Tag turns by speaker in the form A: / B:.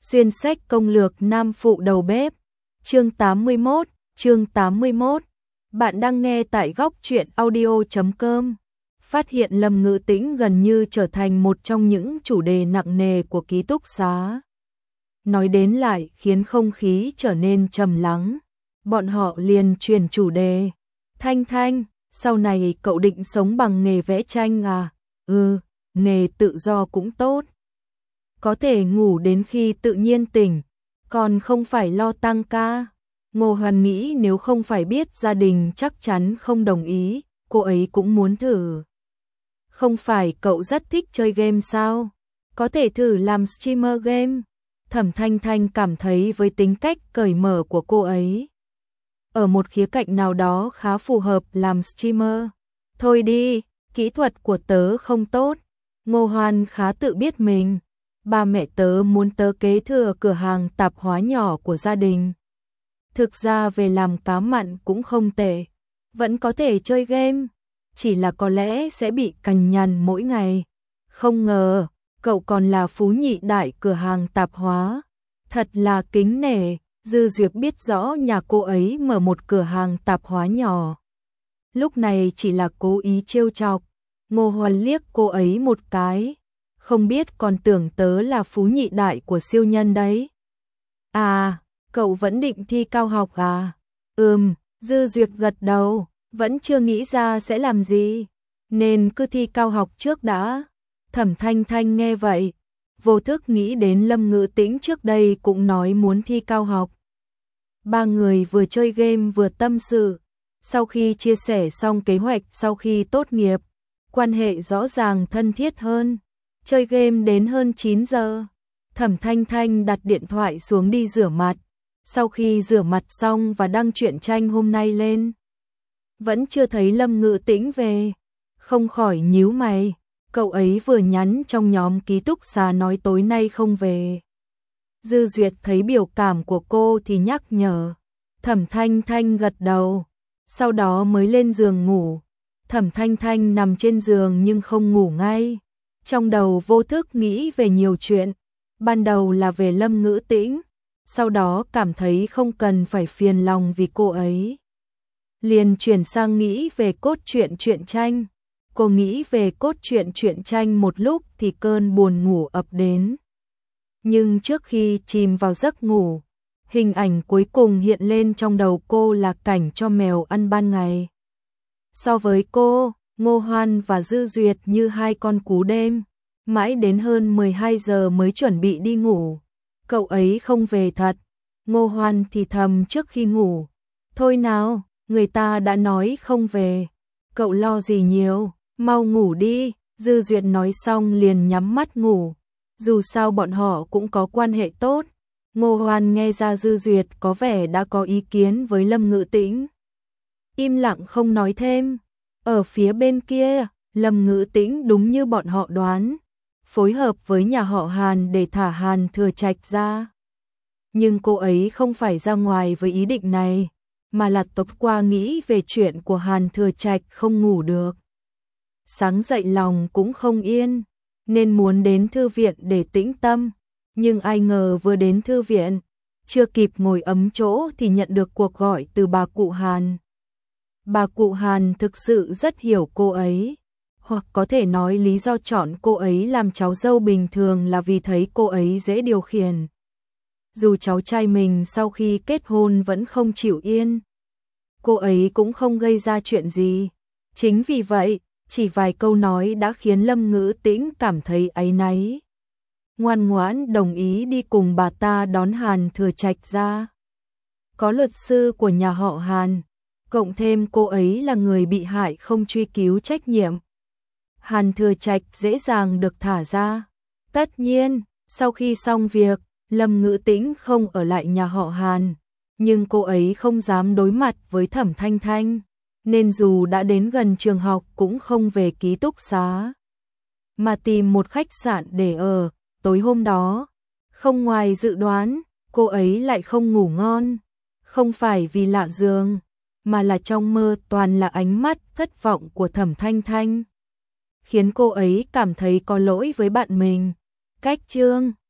A: Xuyên sách công lược nam phụ đầu bếp. Chương 81. Bạn đang nghe tại góc truyện audio.com. Phát hiện Lâm Ngữ Tĩnh gần như trở thành một trong những chủ đề nặng nề của ký túc xá. Nói đến lại khiến không khí trở nên trầm lắng. Bọn họ liền chuyển chủ đề. Thanh, sau này cậu định sống bằng nghề vẽ tranh à? Nghề tự do cũng tốt. Có thể ngủ đến khi tự nhiên tỉnh, còn không phải lo tăng ca. Ngô Hoan nghĩ nếu không phải biết gia đình chắc chắn không đồng ý, cô ấy cũng muốn thử. Không phải cậu rất thích chơi game sao? Có thể thử làm streamer game. Thẩm Thanh cảm thấy với tính cách cởi mở của cô ấy, ở một khía cạnh nào đó khá phù hợp làm streamer. Thôi đi, kỹ thuật của tớ không tốt. Ngô Hoan khá tự biết mình. Ba mẹ tớ muốn tớ kế thừa cửa hàng tạp hóa nhỏ của gia đình. Thực ra về làm cá mặn cũng không tệ, vẫn có thể chơi game, chỉ là có lẽ sẽ bị cằn nhằn mỗi ngày. Không ngờ, cậu còn là phú nhị đại cửa hàng tạp hóa. Thật là kính nể. Dư Duyệt biết rõ nhà cô ấy mở một cửa hàng tạp hóa nhỏ. Lúc này chỉ là cố ý trêu chọc. Ngô Hoan liếc cô ấy một cái. Không biết còn tưởng tớ là phú nhị đại của siêu nhân đấy. À, cậu vẫn định thi cao học à? Dư Duyệt gật đầu, vẫn chưa nghĩ ra sẽ làm gì, nên cứ thi cao học trước đã. Thẩm Thanh nghe vậy, vô thức nghĩ đến Lâm Ngữ Tĩnh trước đây cũng nói muốn thi cao học. Ba người vừa chơi game vừa tâm sự, sau khi chia sẻ xong kế hoạch sau khi tốt nghiệp, quan hệ rõ ràng thân thiết hơn. Chơi game đến hơn 9 giờ, Thẩm Thanh đặt điện thoại xuống đi rửa mặt. Sau khi rửa mặt xong và đăng truyện tranh hôm nay lên, vẫn chưa thấy Lâm Ngữ Tĩnh về, không khỏi nhíu mày. Cậu ấy vừa nhắn trong nhóm ký túc xá nói tối nay không về. Dư Duyệt thấy biểu cảm của cô thì nhắc nhở. Thẩm Thanh gật đầu, sau đó mới lên giường ngủ. Thẩm Thanh nằm trên giường nhưng không ngủ ngay. Trong đầu vô thức nghĩ về nhiều chuyện, ban đầu là về Lâm Ngữ Tĩnh, sau đó cảm thấy không cần phải phiền lòng vì cô ấy. Liền chuyển sang nghĩ về cốt truyện truyện tranh. Cô nghĩ về cốt truyện truyện tranh một lúc thì cơn buồn ngủ ập đến. Nhưng trước khi chìm vào giấc ngủ, hình ảnh cuối cùng hiện lên trong đầu cô là cảnh cho mèo ăn ban ngày. So với cô, Ngô Hoan và Dư Duyệt như hai con cú đêm, mãi đến hơn 12 giờ mới chuẩn bị đi ngủ. Cậu ấy không về thật. Ngô Hoan thì thầm trước khi ngủ. Thôi nào, người ta đã nói không về. Cậu lo gì nhiều, mau ngủ đi. Dư Duyệt nói xong liền nhắm mắt ngủ. Dù sao bọn họ cũng có quan hệ tốt. Ngô Hoan nghe ra Dư Duyệt có vẻ đã có ý kiến với Lâm Ngữ Tĩnh, im lặng không nói thêm. Ở phía bên kia, Lâm Ngữ Tĩnh đúng như bọn họ đoán, phối hợp với nhà họ Hàn để thả Hàn Thừa Trạch ra. Nhưng cô ấy không phải ra ngoài với ý định này, mà là tối qua nghĩ về chuyện của Hàn Thừa Trạch không ngủ được. Sáng dậy lòng cũng không yên, nên muốn đến thư viện để tĩnh tâm. Nhưng ai ngờ vừa đến thư viện, chưa kịp ngồi ấm chỗ thì nhận được cuộc gọi từ bà cụ Hàn. Bà cụ Hàn thực sự rất hiểu cô ấy, hoặc có thể nói lý do chọn cô ấy làm cháu dâu bình thường là vì thấy cô ấy dễ điều khiển. Dù cháu trai mình sau khi kết hôn vẫn không chịu yên, cô ấy cũng không gây ra chuyện gì. Chính vì vậy, chỉ vài câu nói đã khiến Lâm Ngữ Tĩnh cảm thấy áy náy. Ngoan ngoãn đồng ý đi cùng bà ta đón Hàn Thừa Trạch ra. Có luật sư của nhà họ Hàn, cộng thêm cô ấy là người bị hại không truy cứu trách nhiệm, Hàn Thừa Trạch dễ dàng được thả ra. Tất nhiên, sau khi xong việc, Lâm Ngữ Tĩnh không ở lại nhà họ Hàn, nhưng cô ấy không dám đối mặt với Thẩm Thanh, nên dù đã đến gần trường học cũng không về ký túc xá, mà tìm một khách sạn để ở. Tối hôm đó, không ngoài dự đoán, cô ấy lại không ngủ ngon, không phải vì lạ giường, mà là trong mơ toàn là ánh mắt thất vọng của Thẩm Thanh, khiến cô ấy cảm thấy có lỗi với bạn mình. Cách chương